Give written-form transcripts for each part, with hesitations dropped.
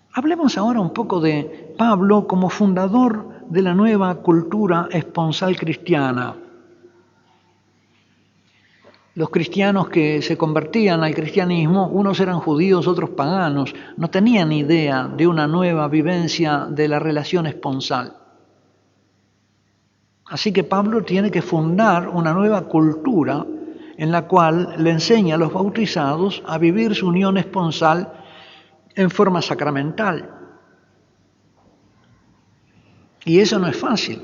Hablemos ahora un poco de Pablo como fundador de la nueva cultura esponsal cristiana. Los cristianos que se convertían al cristianismo, unos eran judíos, otros paganos, no tenían idea de una nueva vivencia de la relación esponsal. Así que Pablo tiene que fundar una nueva cultura en la cual le enseña a los bautizados a vivir su unión esponsal en forma sacramental. Y eso no es fácil.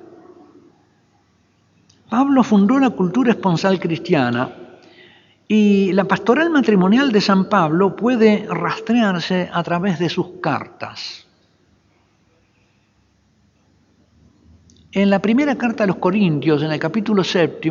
Pablo fundó la cultura esponsal cristiana y la pastoral matrimonial de San Pablo puede rastrearse a través de sus cartas. En la primera carta a los Corintios, en el capítulo 7,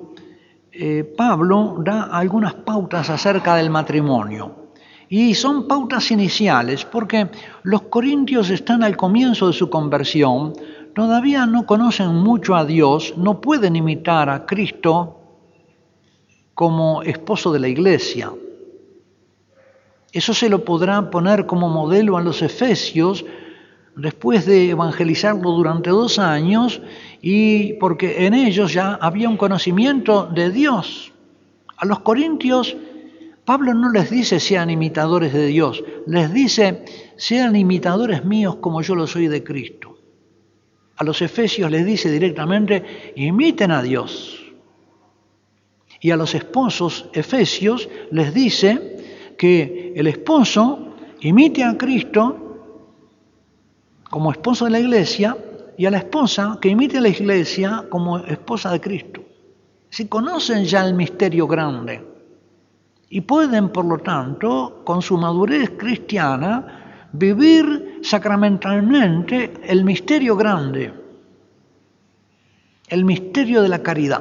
Pablo da algunas pautas acerca del matrimonio. Y son pautas iniciales porque los corintios están al comienzo de su conversión, todavía no conocen mucho a Dios, no pueden imitar a Cristo como esposo de la iglesia. Eso se lo podrá poner como modelo a los efesios después de evangelizarlo durante 2 años y porque en ellos ya había un conocimiento de Dios. A los corintios Pablo no les dice sean imitadores de Dios, les dice sean imitadores míos como yo lo soy de Cristo. A los efesios les dice directamente imiten a Dios. Y a los esposos efesios les dice que el esposo imite a Cristo como esposo de la iglesia y a la esposa que imite a la iglesia como esposa de Cristo. Si conocen ya el misterio grande y pueden, por lo tanto, con su madurez cristiana, vivir sacramentalmente el misterio grande, el misterio de la caridad,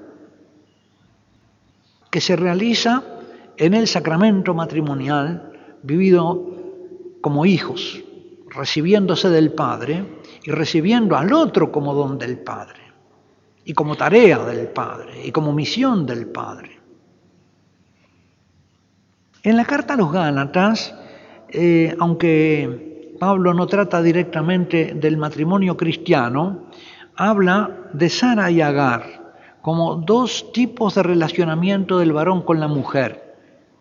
que se realiza en el sacramento matrimonial vivido como hijos, recibiéndose del Padre y recibiendo al otro como don del Padre, y como tarea del Padre, y como misión del Padre. En la carta a los Gálatas, aunque Pablo no trata directamente del matrimonio cristiano, habla de Sara y Agar como 2 tipos de relacionamiento del varón con la mujer.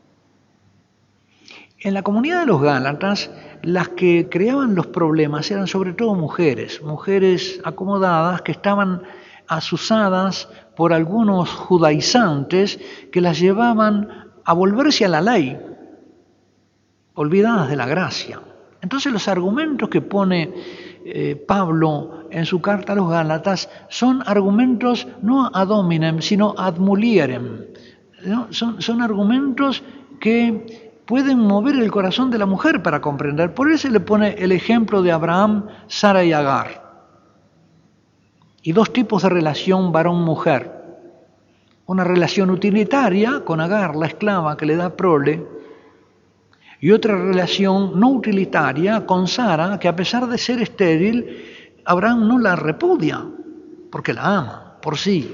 En la comunidad de los Gálatas, las que creaban los problemas eran sobre todo mujeres acomodadas que estaban asusadas por algunos judaizantes que las llevaban a volverse a la ley, olvidadas de la gracia. Entonces los argumentos que pone Pablo en su carta a los Gálatas son argumentos no ad hominem, sino ad mulierem, ¿no? Son argumentos que pueden mover el corazón de la mujer para comprender. Por eso le pone el ejemplo de Abraham, Sara y Agar. Y 2 tipos de relación varón-mujer. Una relación utilitaria con Agar, la esclava que le da prole, y otra relación no utilitaria con Sara, que a pesar de ser estéril, Abraham no la repudia, porque la ama, por sí,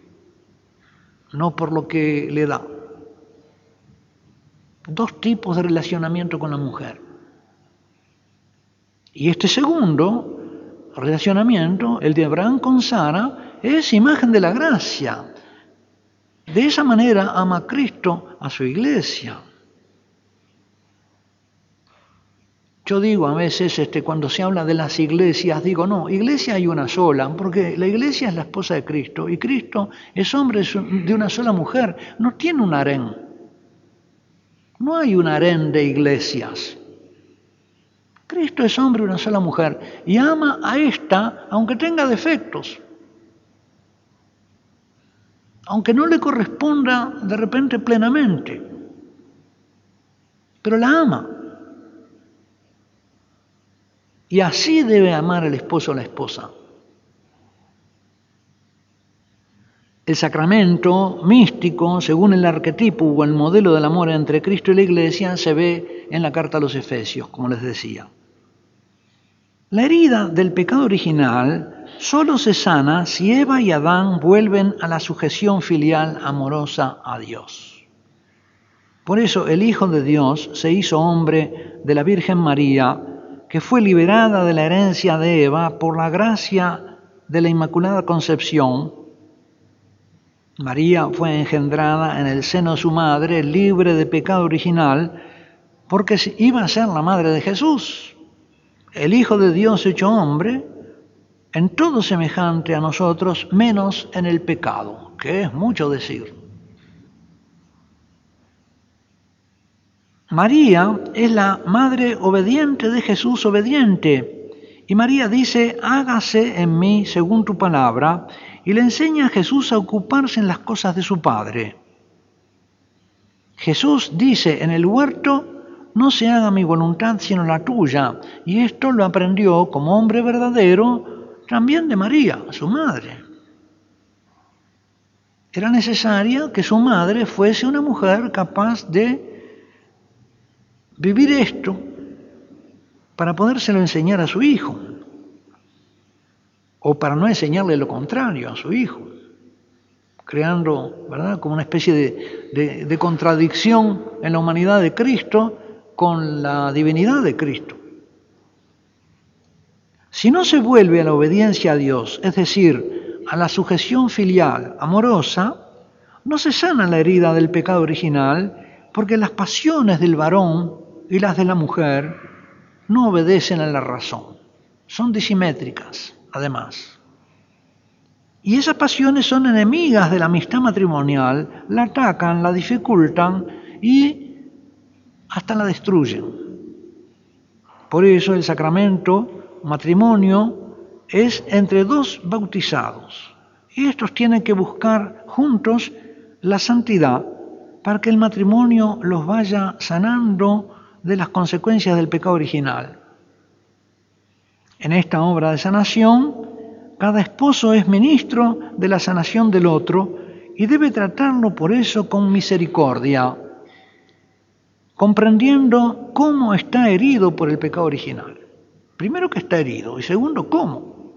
no por lo que le da. 2 tipos de relacionamiento con la mujer. Y este segundo relacionamiento, el de Abraham con Sara, es imagen de la gracia. De esa manera ama Cristo a su iglesia. Yo digo a veces, cuando se habla de las iglesias, digo, no, iglesia hay una sola, porque la iglesia es la esposa de Cristo, y Cristo es hombre de una sola mujer, no tiene un harén. No hay un harén de iglesias. Cristo es hombre de una sola mujer, y ama a esta, aunque tenga defectos, aunque no le corresponda de repente plenamente, pero la ama. Y así debe amar el esposo a la esposa. El sacramento místico, según el arquetipo o el modelo del amor entre Cristo y la Iglesia, se ve en la carta a los Efesios, como les decía. La herida del pecado original solo se sana si Eva y Adán vuelven a la sujeción filial amorosa a Dios. Por eso el Hijo de Dios se hizo hombre de la Virgen María, que fue liberada de la herencia de Eva por la gracia de la Inmaculada Concepción. María fue engendrada en el seno de su madre, libre de pecado original, porque iba a ser la madre de Jesús, el Hijo de Dios hecho hombre, en todo semejante a nosotros, menos en el pecado, que es mucho decir. María es la madre obediente de Jesús obediente, y María dice, hágase en mí según tu palabra, y le enseña a Jesús a ocuparse en las cosas de su Padre. Jesús dice en el huerto, no se haga mi voluntad sino la tuya, y esto lo aprendió como hombre verdadero también de María, su madre. Era necesaria que su madre fuese una mujer capaz de vivir esto para podérselo enseñar a su hijo, o para no enseñarle lo contrario a su hijo, creando, ¿verdad?, como una especie de contradicción en la humanidad de Cristo con la divinidad de Cristo. Si no se vuelve a la obediencia a Dios, es decir, a la sujeción filial amorosa, no se sana la herida del pecado original, porque las pasiones del varón y las de la mujer no obedecen a la razón, son disimétricas, además. Y esas pasiones son enemigas de la amistad matrimonial, la atacan, la dificultan y hasta la destruyen. Por eso el sacramento matrimonio es entre dos bautizados, y estos tienen que buscar juntos la santidad para que el matrimonio los vaya sanando de las consecuencias del pecado original. En esta obra de sanación, cada esposo es ministro de la sanación del otro y debe tratarlo por eso con misericordia, comprendiendo cómo está herido por el pecado original. Primero que está herido y segundo cómo.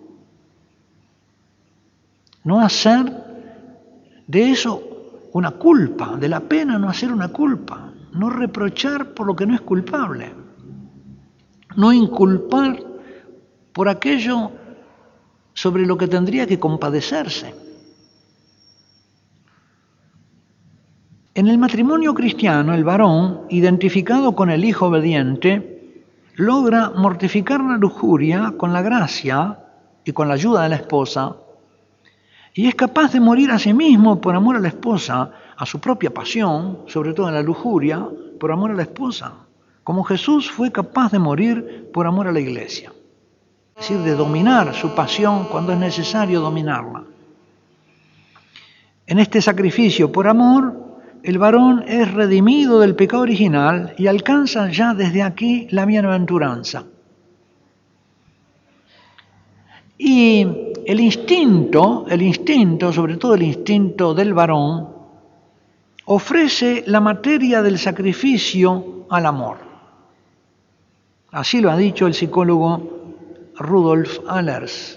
No hacer de eso una culpa, de la pena no hacer una culpa. No reprochar por lo que no es culpable, no inculpar por aquello sobre lo que tendría que compadecerse. En el matrimonio cristiano, el varón, identificado con el hijo obediente, logra mortificar la lujuria con la gracia y con la ayuda de la esposa, y es capaz de morir a sí mismo por amor a la esposa, a su propia pasión, sobre todo en la lujuria, por amor a la esposa, como Jesús fue capaz de morir por amor a la iglesia. Es decir, de dominar su pasión cuando es necesario dominarla. En este sacrificio por amor, el varón es redimido del pecado original y alcanza ya desde aquí la bienaventuranza. Y el instinto, sobre todo el instinto del varón, ofrece la materia del sacrificio al amor. Así lo ha dicho el psicólogo Rudolf Allers.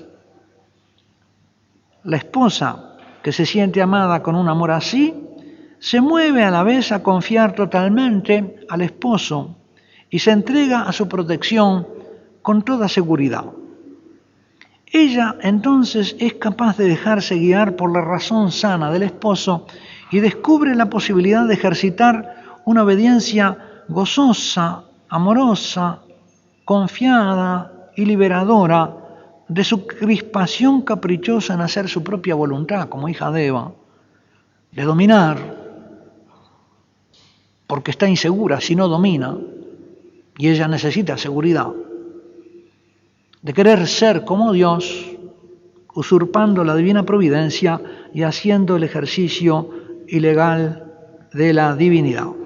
La esposa que se siente amada con un amor así, se mueve a la vez a confiar totalmente al esposo y se entrega a su protección con toda seguridad. Ella entonces es capaz de dejarse guiar por la razón sana del esposo y descubre la posibilidad de ejercitar una obediencia gozosa, amorosa, confiada y liberadora de su crispación caprichosa en hacer su propia voluntad como hija de Eva, de dominar, porque está insegura si no domina, y ella necesita seguridad, de querer ser como Dios, usurpando la divina providencia y haciendo el ejercicio ilegal de la divinidad.